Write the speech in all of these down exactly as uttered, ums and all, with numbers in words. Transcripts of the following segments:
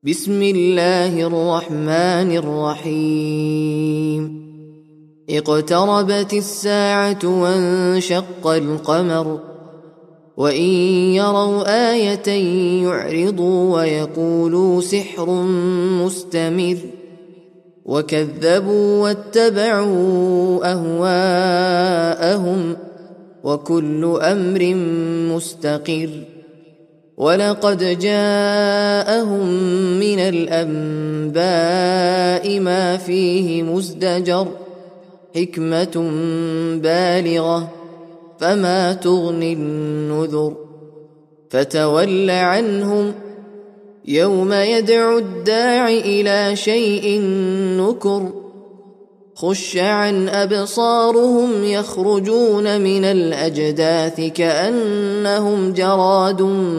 بسم الله الرحمن الرحيم. اقتربت الساعة وانشق القمر وإن يروا آية يعرضوا ويقولوا سحر مستمر وكذبوا واتبعوا أهواءهم وكل أمر مستقر. ولقد جاءهم من الأنباء ما فيه مزدجر حكمة بالغة فما تغني النذر. فتول عنهم يوم يدعو الداع إلى شيء نكر خش عن أبصارهم يخرجون من الأجداث كأنهم جراد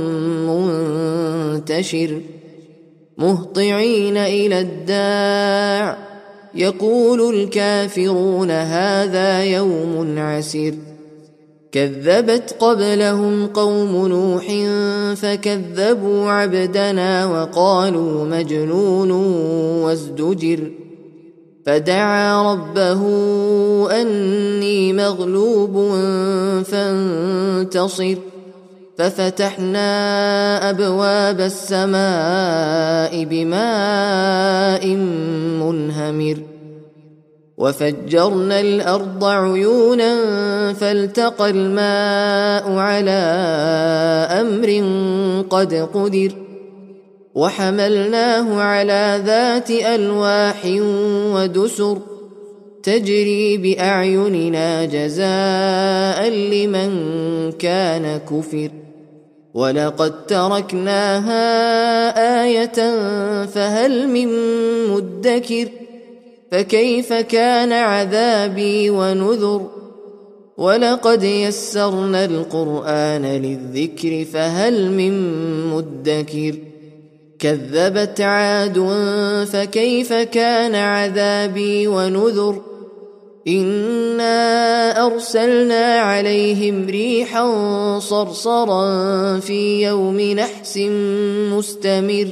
منتشر مهطعين إلى الداع يقول الكافرون هذا يوم عسير. كذبت قبلهم قوم نوح فكذبوا عبدنا وقالوا مجنون وازدجر. فدعا ربه أني مغلوب فانتصر. ففتحنا أبواب السماء بماء منهمر وفجرنا الأرض عيونا فالتقى الماء على أمر قد قدر. وحملناه على ذات ألواح ودسر تجري بأعيننا جزاء لمن كان كفر. ولقد تركناها آية فهل من مدكر. فكيف كان عذابي ونذر. ولقد يسرنا القرآن للذكر فهل من مدكر. كذبت عاد فكيف كان عذابي ونذر. إنا أرسلنا عليهم ريحا صرصرا في يوم نحس مستمر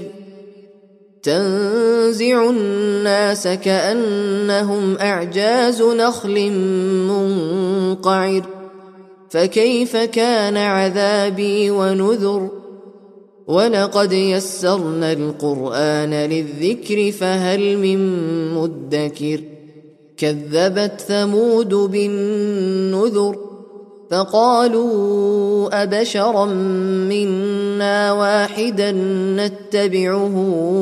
تنزع الناس كأنهم أعجاز نخل منقعر. فكيف كان عذابي ونذر. ولقد يسرنا القرآن للذكر فهل من مدكر. كذبت ثمود بالنذر فقالوا أبشرا منا واحدا نتبعه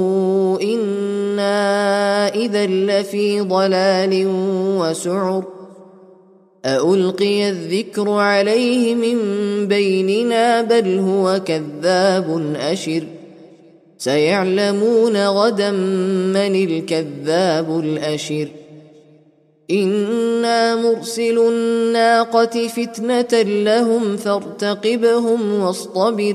إنا إذا لفي ضلال وسعر. أألقي الذكر عليه من بيننا بل هو كذاب أشر. سيعلمون غدا من الكذاب الأشر. إنا مرسل الناقة فتنة لهم فارتقبهم واصطبر.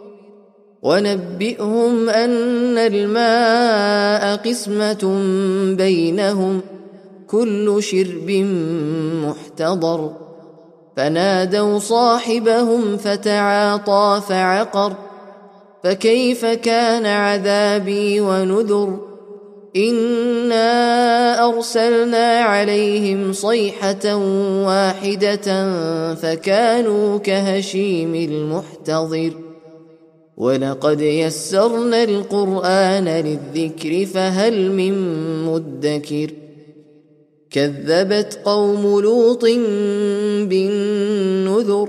ونبئهم أن الماء قسمة بينهم كل شرب محتضر. فنادوا صاحبهم فتعاطى فعقر. فكيف كان عذابي ونذر. إنا أرسلنا عليهم صيحة واحدة فكانوا كهشيم المحتضر. ولقد يسرنا القرآن للذكر فهل من مدكر. كذبت قوم لوط بالنذر.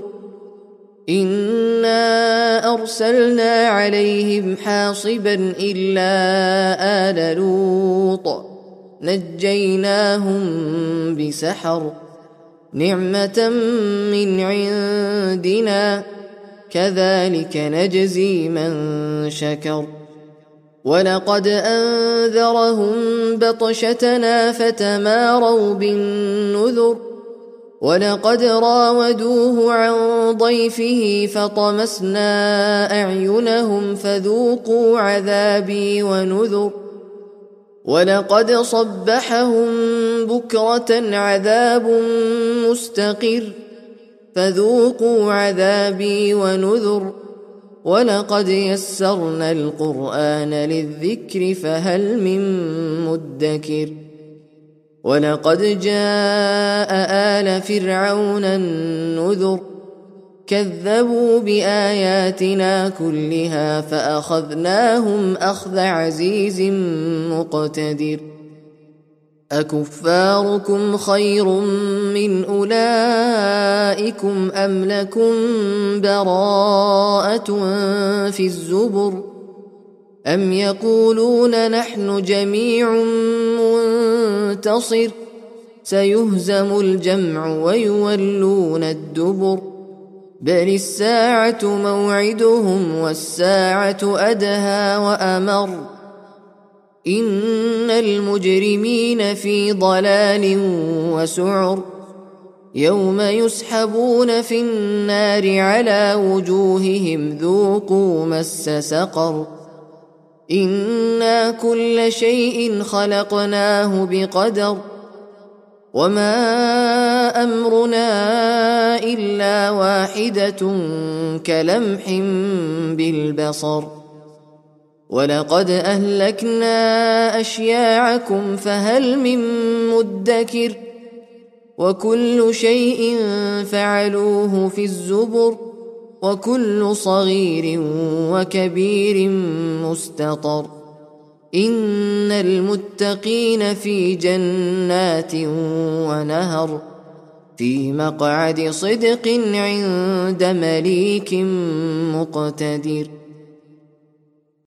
إنا أرسلنا عليهم حاصبا إلا آل لوط نجيناهم بسحر نعمة من عندنا كذلك نجزي من شكر. ولقد أنذرهم بطشتنا فتماروا بالنذر. ولقد راودوه عن ضيفه فطمسنا أعينهم فذوقوا عذابي ونذر. ولقد صبحهم بكرة عذاب مستقر فذوقوا عذابي ونذر. ولقد يسرنا القرآن للذكر فهل من مدكر ولقد جاء آل فرعون النذر كذبوا بآياتنا كلها فأخذناهم أخذ عزيز مقتدر أكفاركم خير من أولئكم أم لكم براءة في الزبر أم يقولون نحن جميع منتصر سيهزم الجمع ويولون الدبر بل الساعة موعدهم والساعة أدهى وأمر إن المجرمين في ضلال وسعر يوم يسحبون في النار على وجوههم ذوقوا مس سقر إنا كل شيء خلقناه بقدر وما أمرنا إلا واحدة كلمح بالبصر ولقد أهلكنا أشياعكم فهل من مدكر وكل شيء فعلوه في الزبر وكل صغير وكبير مستطر إن المتقين في جنات ونهر في مقعد صدق عند مليك مقتدر.